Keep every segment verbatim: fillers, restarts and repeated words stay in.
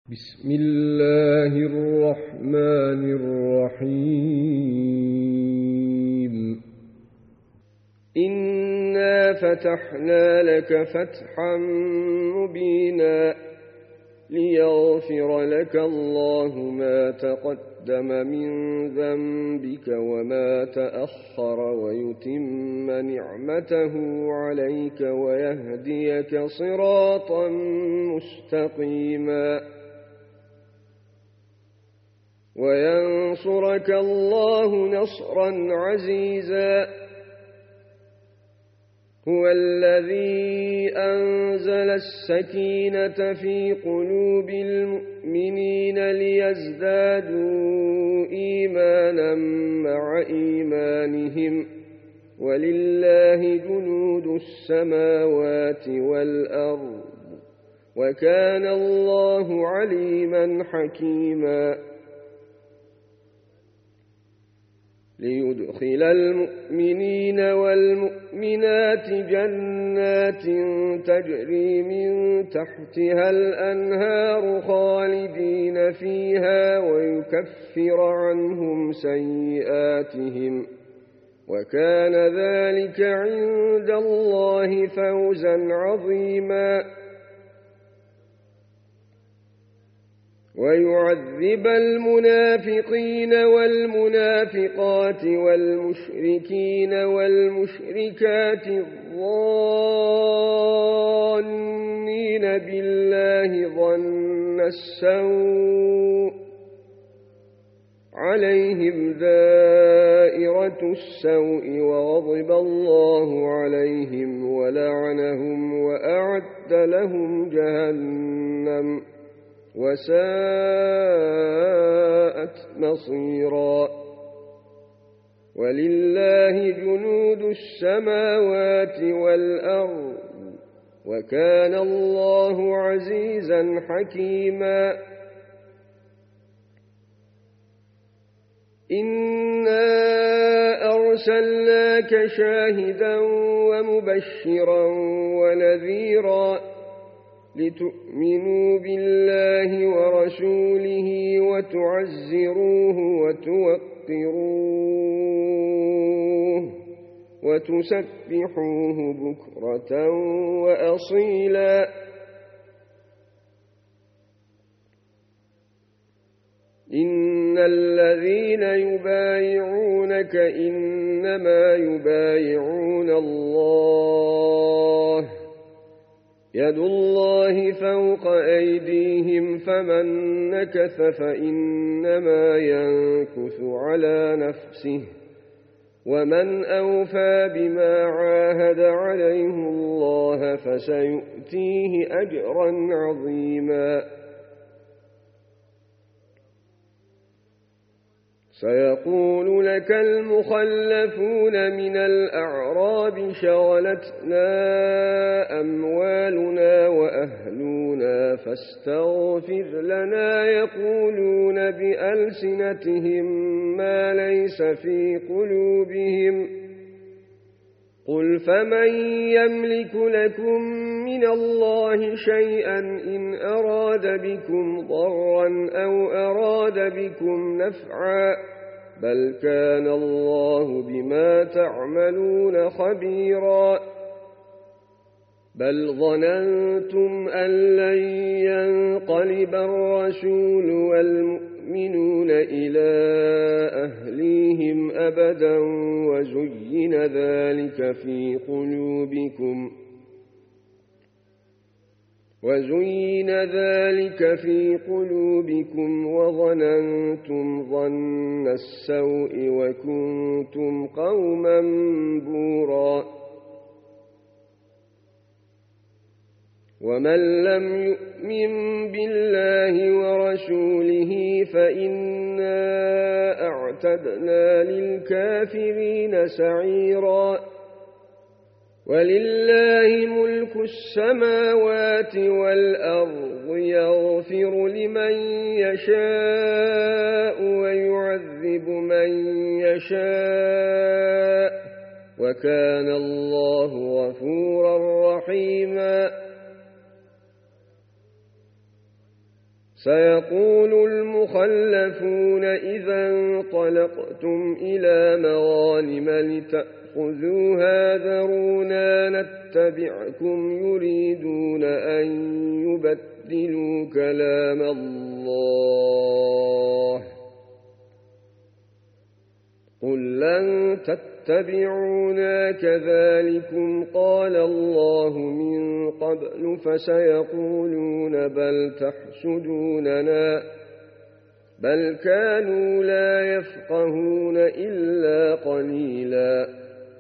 بسم الله الرحمن الرحيم إنا فتحنا لك فتحا مبينا ليغفر لك الله ما تقدم من ذنبك وما تأخر ويتم نعمته عليك ويهديك صراطا مستقيما وينصرك الله نصرا عزيزا هو الذي أنزل السكينة في قلوب المؤمنين ليزدادوا إيمانا مع إيمانهم ولله جنود السماوات والأرض وكان الله عليما حكيما ليدخل المؤمنين والمؤمنات جنات تجري من تحتها الأنهار خالدين فيها ويكفر عنهم سيئاتهم وكان ذلك عند الله فوزا عظيما ويعذب المنافقين والمنافقات والمشركين والمشركات الظانين بالله ظن السوء عليهم دائرة السوء وغضب الله عليهم ولعنهم وأعد لهم جهنم وساءت مصيرا ولله جنود السماوات والأرض وكان الله عزيزا حكيما إنا أرسلناك شاهدا ومبشرا ونذيرا لتؤمنوا بالله ورسوله وتعزروه وتوقروه وتسبحوه بكرة وأصيلا إن الذين يبايعونك إنما يبايعون الله يد الله فوق أيديهم فمن نكث فإنما ينكث على نفسه ومن أوفى بما عاهد عليه الله فسيؤتيه أجرا عظيما سيقول لك المخلفون من الأعراب شغلتنا أموالنا وأهلنا فاستغفر لنا يقولون بألسنتهم ما ليس في قلوبهم قل فمن يملك لكم من الله شيئا إن أراد بكم ضرا أو أراد بكم نفعا بل كان الله بما تعملون خبيرا بل ظننتم أن لن ينقلب الرسول والمؤمنون إلى أهليهم أبدا وزين ذلك في قلوبكم وزين ذلك في قلوبكم وظننتم ظن السوء وكنتم قوما بورا ومن لم يؤمن بالله ورسوله فإنا أعتدنا للكافرين سعيرا ولله ملك السماوات والأرض يغفر لمن يشاء ويعذب من يشاء وكان الله غفورا رحيما سيقول المخلفون إذا انطلقتم إلى مغانم لتأخذوها ذرونا نتبعكم يريدون أن يبدلوا كلام الله قل لن تتبعونا كذلكم قال الله من قبل فسيقولون بل تحسدوننا بل كانوا لا يفقهون إلا قليلا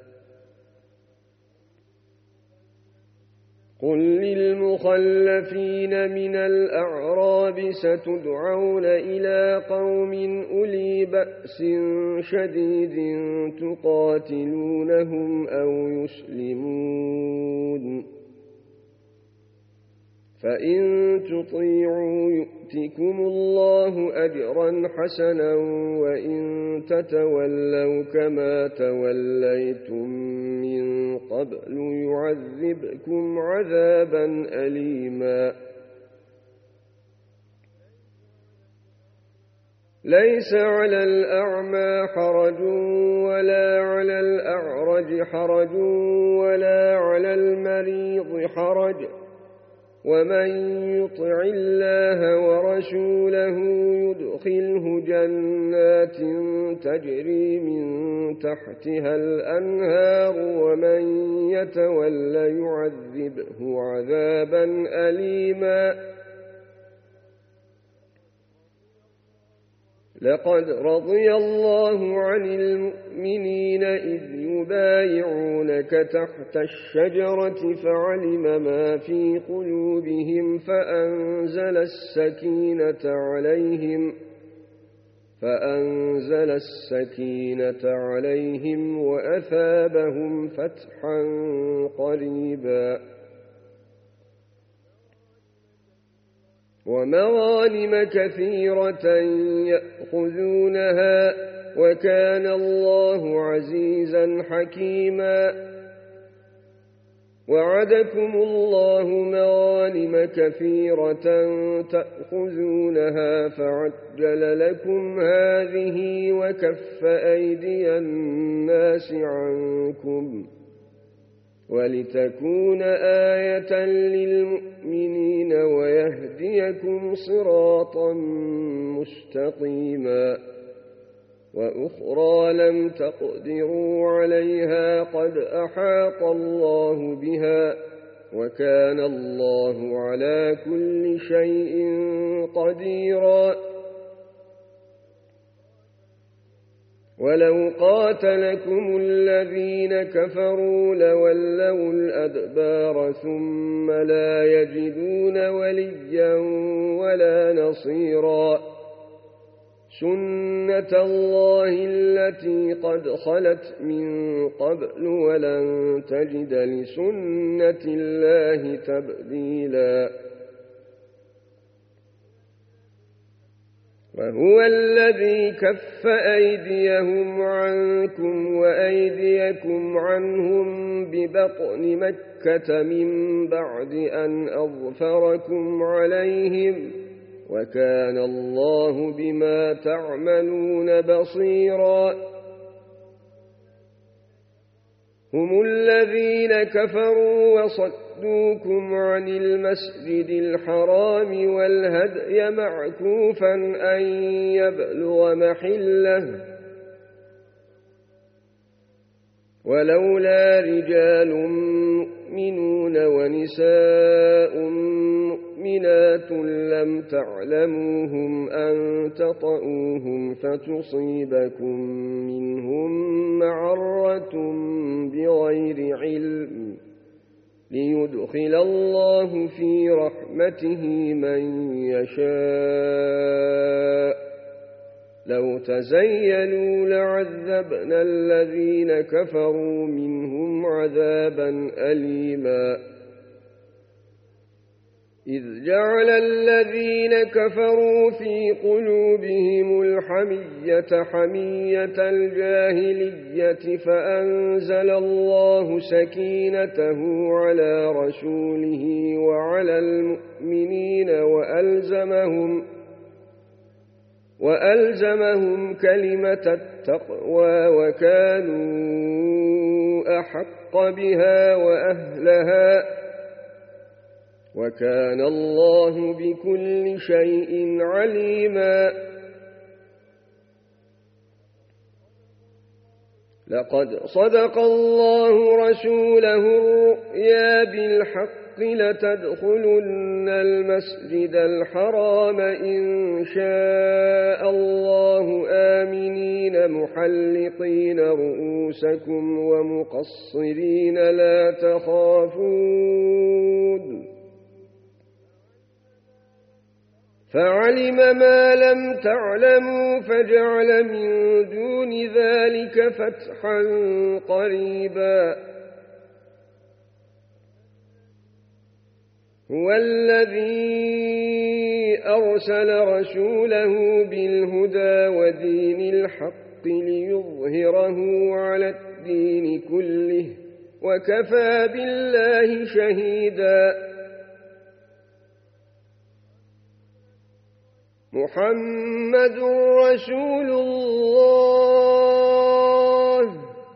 قل للمخلفين من الأعراب ستدعون إلى قوم أولي بأس شديد تقاتلونهم أو يسلمون فإن تطيعوا يؤتكم الله أجرا حسنا وإن تتولوا كما توليتم من قبل يعذبكم عذابا أليما ليس على الأعمى حرج ولا على الأعرج حرج ولا على المريض حرج ومن يطع الله ورسوله يدخله جنات تجري من تحتها الأنهار ومن يتولى يعذبه عذابا أليما لقد رضي الله عن المؤمنين إذ يبايعونك تحت الشجرة فعلم ما في قلوبهم فأنزل السكينة عليهم فأنزل السكينة عليهم وأثابهم فتحا قريبا ومغانم كثيرة يأخذونها وكان الله عزيزا حكيما وعدكم الله مغانم كثيرة تأخذونها فعجل لكم هذه وكف أيدي الناس عنكم ولتكون آية للمؤمنين ويهديكم صراطا مستقيما وأخرى لم تقدروا عليها قد أحاط الله بها وكان الله على كل شيء قديرا ولو قاتلكم الذين كفروا لولوا الأدبار ثم لا يجدون وليا ولا نصيرا سنة الله التي قد خلت من قبل ولن تجد لسنة الله تبديلا وهو الذي كف أيديهم عنكم وأيديكم عنهم ببطن مكة من بعد أن أظفركم عليهم وكان الله بما تعملون بصيرا هم الذين كفروا وصدوكم عن المسجد الحرام والهدي معكوفا أن يبلغ محله ولولا رجال مؤمنون ونساء مؤمنات لم تعلموهم أن تطؤوهم فتصيبكم منهم معرة بغير علم ليدخل الله في رحمته من يشاء لو تزيلوا لعذبنا الذين كفروا منهم عذابا أليما إذ جعل الذين كفروا في قلوبهم الحمية حمية الجاهلية فأنزل الله سكينته على رسوله وعلى المؤمنين وألزمهم وألزمهم كلمة التقوى وكانوا أحق بها وأهلها وكان الله بكل شيء عليما لقد صدق الله رسوله الرؤيا بالحق لتدخلن المسجد الحرام إن شاء الله آمنين محلقين رؤوسكم ومقصرين لا تخافون فعلم ما لم تعلموا فجعل من دون ذلك فتحا قريبا هو الذي أرسل رسوله بالهدى ودين الحق ليظهره على الدين كله وكفى بالله شهيدا محمد رسول الله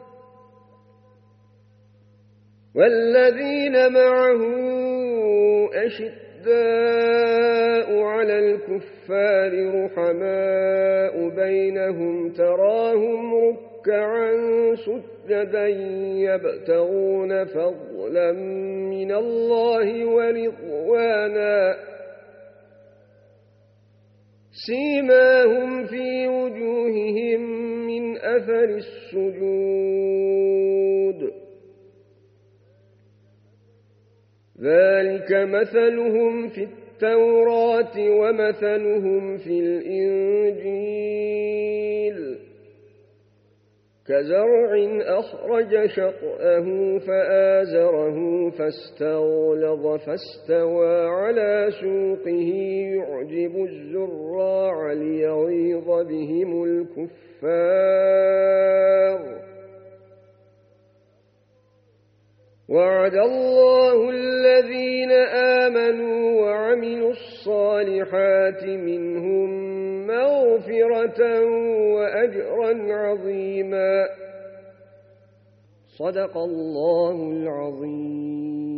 والذين معه أشداء على الكفار رحماء بينهم تراهم ركعا سجدا يبتغون فضلا من الله ورضوانا سيماهم في وجوههم من أثر السجود ذلك مثلهم في التوراة ومثلهم في الإنجيل كزرع أخرج شطأه فآزره فاستغلظ فاستوى على سوقه يعجب الزراع ليغيظ بهم الكفار وعد الله الذين آمنوا وعملوا الصالحات منهم مغفرة وأجرا عظيما صدق الله العظيم.